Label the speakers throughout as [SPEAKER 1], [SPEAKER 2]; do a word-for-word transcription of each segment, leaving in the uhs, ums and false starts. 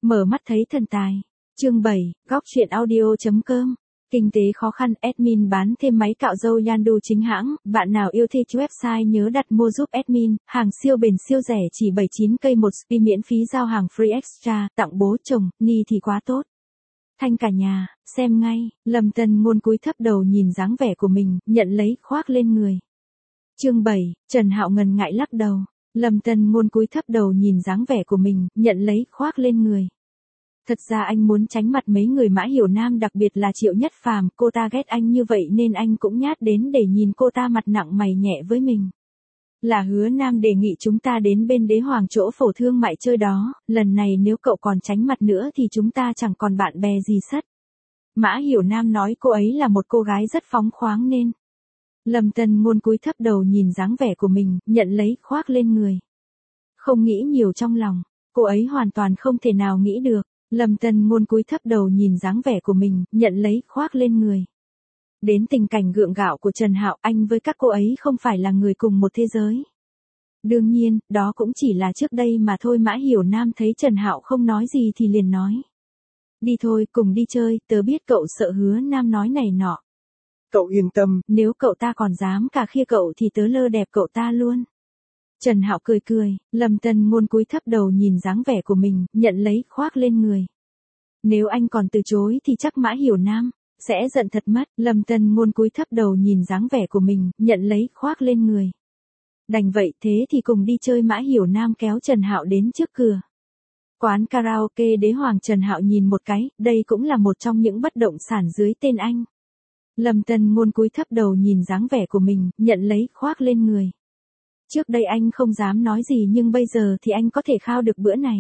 [SPEAKER 1] Mở mắt thấy thần tài. Chương bảy, góc truyện audio chấm com. Kinh tế khó khăn, admin bán thêm máy cạo râu Yandu chính hãng, bạn nào yêu thích website nhớ đặt mua giúp admin, hàng siêu bền siêu rẻ chỉ bảy mươi chín cây một spi miễn phí giao hàng free extra, tặng bố chồng, ni thì quá tốt. Thanh cả nhà, xem ngay, Lâm Tân Ngôn cúi thấp đầu nhìn dáng vẻ của mình, nhận lấy khoác lên người. Chương bảy, Trần Hạo ngần ngại lắc đầu. Lâm Tân Ngôn cúi thấp đầu nhìn dáng vẻ của mình, nhận lấy khoác lên người. Thật ra anh muốn tránh mặt mấy người Mã Hiểu Nam, đặc biệt là Triệu Nhất Phàm, cô ta ghét anh như vậy nên anh cũng nhát đến để nhìn cô ta mặt nặng mày nhẹ với mình. Là Hứa Nam đề nghị chúng ta đến bên Đế Hoàng chỗ phổ thương mại chơi đó, lần này nếu cậu còn tránh mặt nữa thì chúng ta chẳng còn bạn bè gì sất. Mã Hiểu Nam nói cô ấy là một cô gái rất phóng khoáng nên. Lâm Tân Ngôn cúi thấp đầu nhìn dáng vẻ của mình, nhận lấy khoác lên người. Không nghĩ nhiều trong lòng, cô ấy hoàn toàn không thể nào nghĩ được. Lâm Tân Ngôn cúi thấp đầu nhìn dáng vẻ của mình, nhận lấy khoác lên người. Đến tình cảnh gượng gạo của Trần Hạo, anh với các cô ấy không phải là người cùng một thế giới. Đương nhiên, đó cũng chỉ là trước đây mà thôi. Mã Hiểu Nam thấy Trần Hạo không nói gì thì liền nói. Đi thôi, cùng đi chơi, tớ biết cậu sợ Hứa Nam nói này nọ.
[SPEAKER 2] Cậu yên tâm,
[SPEAKER 1] nếu cậu ta còn dám cà khịa cậu thì tớ lơ đẹp cậu ta luôn. Trần Hạo cười cười, Lâm Tân Ngôn cúi thấp đầu nhìn dáng vẻ của mình, nhận lấy khoác lên người. Nếu anh còn từ chối thì chắc Mã Hiểu Nam sẽ giận thật mất. Lâm Tân Ngôn cúi thấp đầu nhìn dáng vẻ của mình, nhận lấy khoác lên người. Đành vậy, thế thì cùng đi chơi. Mã Hiểu Nam kéo Trần Hạo đến trước cửa quán karaoke Đế Hoàng. Trần Hạo nhìn một cái, đây cũng là một trong những bất động sản dưới tên anh. Lâm Tân Ngôn cúi thấp đầu nhìn dáng vẻ của mình, nhận lấy khoác lên người. Trước đây anh không dám nói gì nhưng bây giờ thì anh có thể khao được bữa này.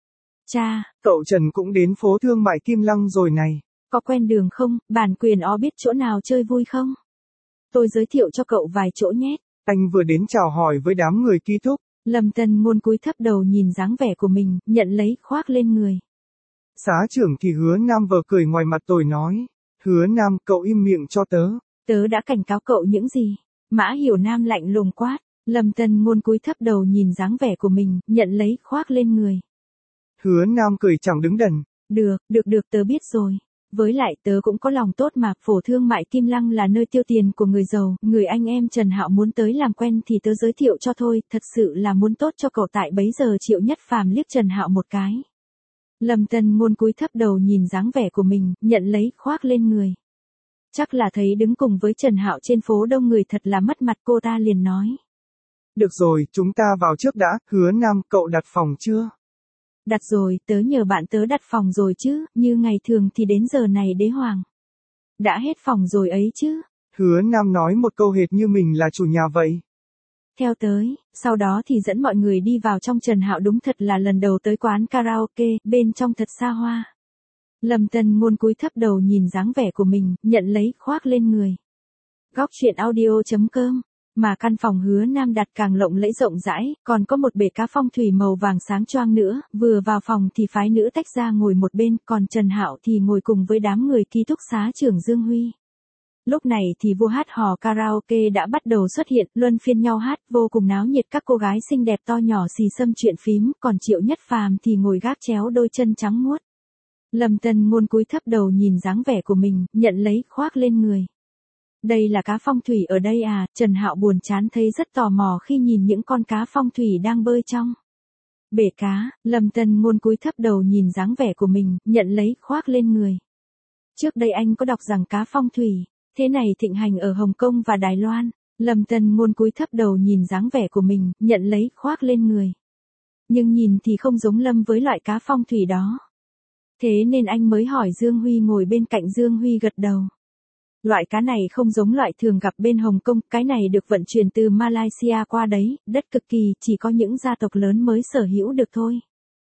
[SPEAKER 1] Cha,
[SPEAKER 2] cậu Trần cũng đến phố thương mại Kim Lăng rồi này.
[SPEAKER 1] Có quen đường không, bản quyền ó biết chỗ nào chơi vui không? Tôi giới thiệu cho cậu vài chỗ nhé.
[SPEAKER 2] Anh vừa đến chào hỏi với đám người ký túc.
[SPEAKER 1] Lâm Tân Ngôn cúi thấp đầu nhìn dáng vẻ của mình, nhận lấy khoác lên người.
[SPEAKER 2] Xá trưởng thì Hứa Nam vờ cười ngoài mặt tôi nói. Hứa Nam, cậu im miệng cho tớ.
[SPEAKER 1] Tớ đã cảnh cáo cậu những gì? Mã Hiểu Nam lạnh lùng quát. Lâm Tân Ngôn cúi thấp đầu nhìn dáng vẻ của mình, nhận lấy khoác lên người.
[SPEAKER 2] Hứa Nam cười chẳng đứng đần.
[SPEAKER 1] Được, được được tớ biết rồi. Với lại tớ cũng có lòng tốt mà, phổ thương mại Kim Lăng là nơi tiêu tiền của người giàu, người anh em Trần Hạo muốn tới làm quen thì tớ giới thiệu cho thôi, thật sự là muốn tốt cho cậu. Tại bấy giờ Triệu Nhất Phàm liếc Trần Hạo một cái. Lâm Tân Ngôn cúi thấp đầu nhìn dáng vẻ của mình, nhận lấy khoác lên người. Chắc là thấy đứng cùng với Trần Hạo trên phố đông người thật là mất mặt, cô ta liền nói.
[SPEAKER 2] Được rồi, chúng ta vào trước đã. Hứa Nam, cậu đặt phòng chưa?
[SPEAKER 1] Đặt rồi, tớ nhờ bạn tớ đặt phòng rồi chứ, như ngày thường thì đến giờ này Đế Hoàng đã hết phòng rồi ấy chứ.
[SPEAKER 2] Hứa Nam nói một câu hệt như mình là chủ nhà vậy.
[SPEAKER 1] Theo tới, sau đó thì dẫn mọi người đi vào trong. Trần Hạo đúng thật là lần đầu tới quán karaoke, bên trong thật xa hoa. Lâm Tân Ngôn cúi thấp đầu nhìn dáng vẻ của mình, nhận lấy khoác lên người. Góc truyện audio chấm com. Mà căn phòng Hứa Nam đặt càng lộng lẫy rộng rãi, còn có một bể cá phong thủy màu vàng sáng choang nữa. Vừa vào phòng thì phái nữ tách ra ngồi một bên, còn Trần Hạo thì ngồi cùng với đám người ký túc xá trưởng Dương Huy. Lúc này thì vua hát hò karaoke đã bắt đầu xuất hiện, luân phiên nhau hát, vô cùng náo nhiệt. Các cô gái xinh đẹp to nhỏ xì xâm chuyện phím, còn Triệu Nhất Phàm thì ngồi gác chéo đôi chân trắng muốt. Lâm Tân Ngôn cúi thấp đầu nhìn dáng vẻ của mình, nhận lấy khoác lên người. Đây là cá phong thủy ở đây à? Trần Hạo buồn chán thấy rất tò mò khi nhìn những con cá phong thủy đang bơi trong bể cá. Lâm Tân Ngôn cúi thấp đầu nhìn dáng vẻ của mình, nhận lấy khoác lên người. Trước đây anh có đọc rằng cá phong thủy thế này thịnh hành ở Hồng Kông và Đài Loan. Lâm Tân Ngôn cúi thấp đầu nhìn dáng vẻ của mình, nhận lấy khoác lên người. Nhưng nhìn thì không giống Lâm với loại cá phong thủy đó. Thế nên anh mới hỏi Dương Huy ngồi bên cạnh. Dương Huy gật đầu. Loại cá này không giống loại thường gặp bên Hồng Kông, cái này được vận chuyển từ Malaysia qua đấy, đất cực kỳ, chỉ có những gia tộc lớn mới sở hữu được thôi.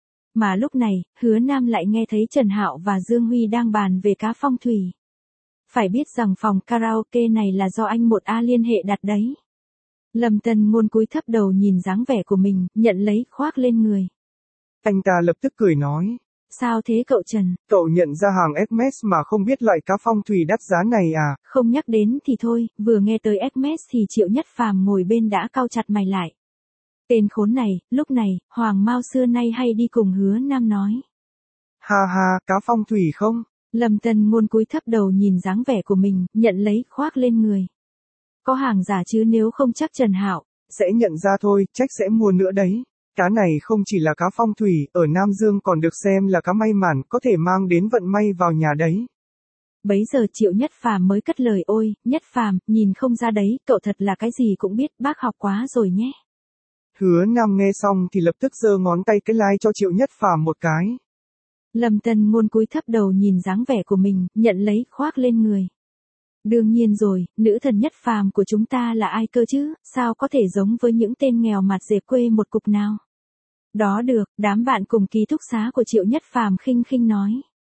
[SPEAKER 1] Mà lúc này, Hứa Nam lại nghe thấy Trần Hạo và Dương Huy đang bàn về cá phong thủy. Phải biết rằng phòng karaoke này là do anh một A liên hệ đặt đấy. Lâm Tân Ngôn cúi thấp đầu nhìn dáng vẻ của mình, nhận lấy khoác lên người.
[SPEAKER 2] Anh ta lập tức cười nói.
[SPEAKER 1] Sao thế cậu Trần?
[SPEAKER 2] Cậu nhận ra hàng Hermes mà không biết loại cá phong thủy đắt giá này à?
[SPEAKER 1] Không nhắc đến thì thôi, vừa nghe tới Hermes thì Triệu Nhất Phàm ngồi bên đã cau chặt mày lại. Tên khốn này, lúc này, Hoàng Mao xưa nay hay đi cùng Hứa Nam nói.
[SPEAKER 2] Ha ha, cá phong thủy không?
[SPEAKER 1] Lâm Tân Ngôn cúi thấp đầu nhìn dáng vẻ của mình, nhận lấy khoác lên người. Có hàng giả chứ, nếu không chắc Trần Hạo
[SPEAKER 2] sẽ nhận ra thôi, trách sẽ mua nữa đấy. Cá này không chỉ là cá phong thủy, ở Nam Dương còn được xem là cá may mắn, có thể mang đến vận may vào nhà đấy.
[SPEAKER 1] Bấy giờ Triệu Nhất Phàm mới cất lời, ôi, Nhất Phàm, nhìn không ra đấy, cậu thật là cái gì cũng biết, bác học quá rồi nhé.
[SPEAKER 2] Hứa Nam nghe xong thì lập tức giơ ngón tay cái like cho Triệu Nhất Phàm một cái.
[SPEAKER 1] Lâm Tân Ngôn cúi thấp đầu nhìn dáng vẻ của mình, nhận lấy khoác lên người. Đương nhiên rồi, nữ thần Nhất Phàm của chúng ta là ai cơ chứ, sao có thể giống với những tên nghèo mặt dệt quê một cục nào. Đó được, đám bạn cùng ký túc xá của Triệu Nhất Phàm khinh khinh nói.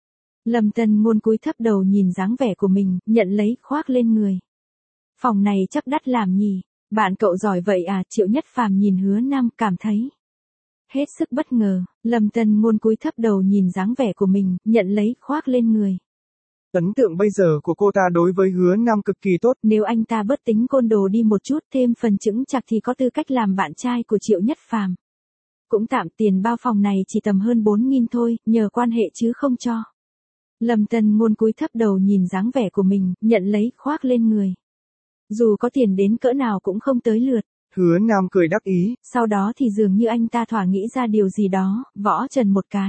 [SPEAKER 1] Lâm Tân Ngôn cúi thấp đầu nhìn dáng vẻ của mình, nhận lấy khoác lên người. Phòng này chắc đắt làm nhỉ, bạn cậu giỏi vậy à, Triệu Nhất Phàm nhìn Hứa Nam cảm thấy hết sức bất ngờ. Lâm Tân Ngôn cúi thấp đầu nhìn dáng vẻ của mình, nhận lấy khoác lên người.
[SPEAKER 2] Ấn tượng bây giờ của cô ta đối với Hứa Nam cực kỳ tốt.
[SPEAKER 1] Nếu anh ta bớt tính côn đồ đi một chút, thêm phần chững chạc thì có tư cách làm bạn trai của Triệu Nhất Phàm. Cũng tạm, tiền bao phòng này chỉ tầm hơn bốn nghìn thôi, nhờ quan hệ chứ không cho. Lâm Tân Ngôn cúi thấp đầu nhìn dáng vẻ của mình, nhận lấy khoác lên người. Dù có tiền đến cỡ nào cũng không tới lượt.
[SPEAKER 2] Hứa Nam cười đắc ý.
[SPEAKER 1] Sau đó thì dường như anh ta thỏa nghĩ ra điều gì đó, võ trần một cái.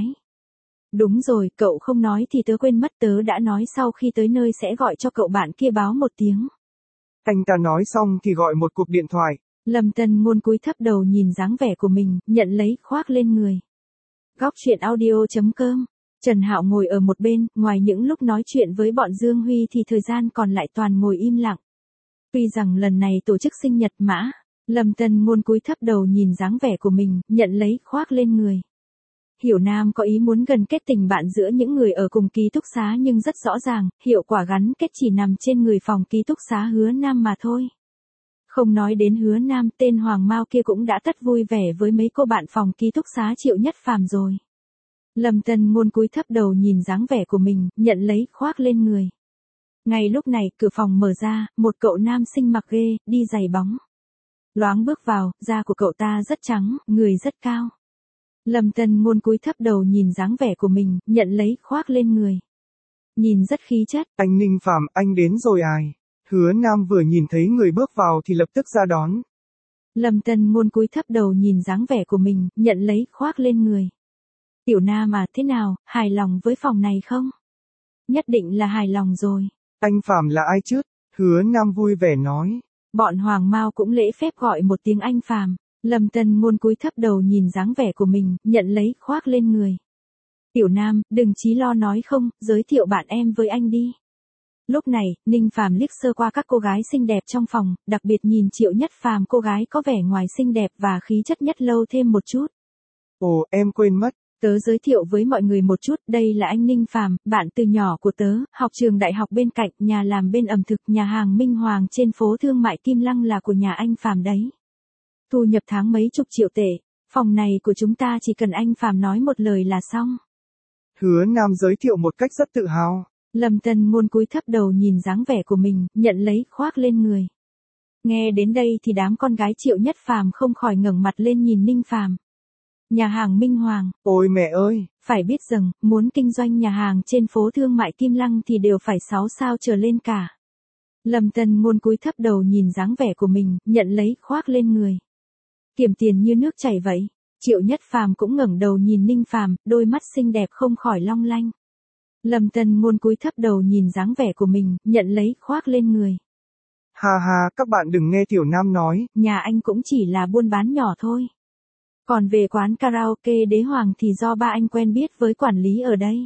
[SPEAKER 1] Đúng rồi, cậu không nói thì tớ quên mất, tớ đã nói sau khi tới nơi sẽ gọi cho cậu bạn kia báo một tiếng.
[SPEAKER 2] Anh ta nói xong thì gọi một cuộc điện thoại.
[SPEAKER 1] Lâm Tân Ngôn cúi thấp đầu nhìn dáng vẻ của mình, nhận lấy khoác lên người. Góc truyện audio chấm com. Trần Hạo ngồi ở một bên, ngoài những lúc nói chuyện với bọn Dương Huy thì thời gian còn lại toàn ngồi im lặng. Tuy rằng lần này tổ chức sinh nhật Mã, Lâm Tân Ngôn cúi thấp đầu nhìn dáng vẻ của mình, nhận lấy khoác lên người. Hiểu Nam có ý muốn gần kết tình bạn giữa những người ở cùng ký túc xá, nhưng rất rõ ràng, hiệu quả gắn kết chỉ nằm trên người phòng ký túc xá Hứa Nam mà thôi. Không nói đến Hứa Nam, tên Hoàng Mao kia cũng đã tất vui vẻ với mấy cô bạn phòng ký túc xá Triệu Nhất Phàm rồi. Lâm Tân Ngôn cúi thấp đầu nhìn dáng vẻ của mình, nhận lấy khoác lên người. Ngay lúc này, cửa phòng mở ra, một cậu nam sinh mặc ghê, đi giày bóng. Loáng bước vào, da của cậu ta rất trắng, người rất cao. Lâm Tân Ngôn cúi thấp đầu nhìn dáng vẻ của mình, nhận lấy khoác lên người. Nhìn rất khí chất.
[SPEAKER 2] Anh Ninh Phàm, anh đến rồi ai? Hứa Nam vừa nhìn thấy người bước vào thì lập tức ra đón.
[SPEAKER 1] Lâm Tân Ngôn cúi thấp đầu nhìn dáng vẻ của mình, nhận lấy khoác lên người. Tiểu Nam à, thế nào, hài lòng với phòng này không? Nhất định là hài lòng rồi.
[SPEAKER 2] Anh Phàm là ai chứ? Hứa Nam vui vẻ nói.
[SPEAKER 1] Bọn Hoàng Mao cũng lễ phép gọi một tiếng anh Phàm. Lâm Tân Ngôn cúi thấp đầu nhìn dáng vẻ của mình, nhận lấy khoác lên người. Tiểu Nam, đừng chí lo nói không, giới thiệu bạn em với anh đi. Lúc này, Ninh Phàm liếc sơ qua các cô gái xinh đẹp trong phòng, đặc biệt nhìn Triệu Nhất Phàm, cô gái có vẻ ngoài xinh đẹp và khí chất nhất lâu thêm một chút.
[SPEAKER 2] Ồ, em quên mất.
[SPEAKER 1] Tớ giới thiệu với mọi người một chút, đây là anh Ninh Phàm, bạn từ nhỏ của tớ, học trường đại học bên cạnh, nhà làm bên ẩm thực, nhà hàng Minh Hoàng trên phố thương mại Kim Lăng là của nhà anh Phàm đấy. Thu nhập tháng mấy chục triệu tệ, phòng này của chúng ta chỉ cần anh Phàm nói một lời là xong.
[SPEAKER 2] Hứa Nam giới thiệu một cách rất tự hào.
[SPEAKER 1] Lâm Tân Ngôn cúi thấp đầu nhìn dáng vẻ của mình, nhận lấy khoác lên người. Nghe đến đây thì đám con gái Triệu Nhất Phàm không khỏi ngẩng mặt lên nhìn Ninh Phàm. Nhà hàng Minh Hoàng.
[SPEAKER 2] Ôi mẹ ơi!
[SPEAKER 1] Phải biết rằng, muốn kinh doanh nhà hàng trên phố thương mại Kim Lăng thì đều phải sáu sao trở lên cả. Lâm Tân Ngôn cúi thấp đầu nhìn dáng vẻ của mình, nhận lấy khoác lên người. Kiếm tiền như nước chảy vậy. Triệu Nhất Phàm cũng ngẩng đầu nhìn Ninh Phàm, đôi mắt xinh đẹp không khỏi long lanh. Lâm Tân Ngôn cúi thấp đầu nhìn dáng vẻ của mình, nhận lấy khoác lên người.
[SPEAKER 2] Ha ha, các bạn đừng nghe Tiểu Nam nói.
[SPEAKER 1] Nhà anh cũng chỉ là buôn bán nhỏ thôi. Còn về quán karaoke Đế Hoàng thì do ba anh quen biết với quản lý ở đây.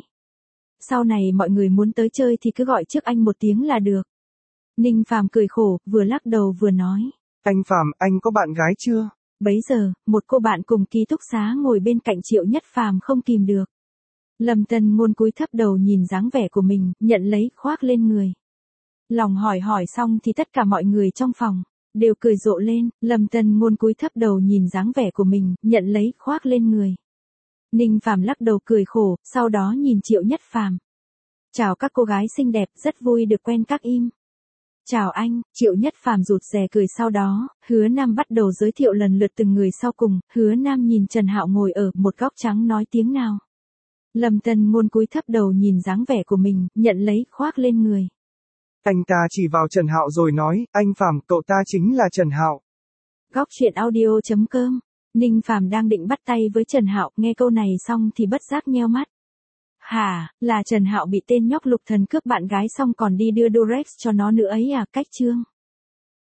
[SPEAKER 1] Sau này mọi người muốn tới chơi thì cứ gọi trước anh một tiếng là được. Ninh Phàm cười khổ, vừa lắc đầu vừa nói.
[SPEAKER 2] Anh Phàm, anh có bạn gái chưa?
[SPEAKER 1] Bấy giờ, một cô bạn cùng ký túc xá ngồi bên cạnh Triệu Nhất Phàm không kìm được. Lâm Tân Ngôn cúi thấp đầu nhìn dáng vẻ của mình, nhận lấy khoác lên người. Lòng hỏi hỏi xong thì tất cả mọi người trong phòng đều cười rộ lên. Lâm Tân Ngôn cúi thấp đầu nhìn dáng vẻ của mình, nhận lấy khoác lên người. Ninh Phàm lắc đầu cười khổ, sau đó nhìn Triệu Nhất Phàm. Chào các cô gái xinh đẹp, rất vui được quen các im. Chào anh, Triệu Nhất Phàm rụt rè cười, sau đó, Hứa Nam bắt đầu giới thiệu lần lượt từng người sau cùng. Hứa Nam nhìn Trần Hạo ngồi ở một góc trắng nói tiếng nào. Lâm Tân Ngôn cúi thấp đầu nhìn dáng vẻ của mình, nhận lấy, khoác lên người.
[SPEAKER 2] Anh ta chỉ vào Trần Hạo rồi nói, anh Phàm, cậu ta chính là Trần Hạo.
[SPEAKER 1] Góc truyện audio chấm com. Ninh Phàm đang định bắt tay với Trần Hạo, nghe câu này xong thì bất giác nheo mắt. Hả, là Trần Hạo bị tên nhóc Lục Thần cướp bạn gái xong còn đi đưa Durex cho nó nữa ấy à, cách chương.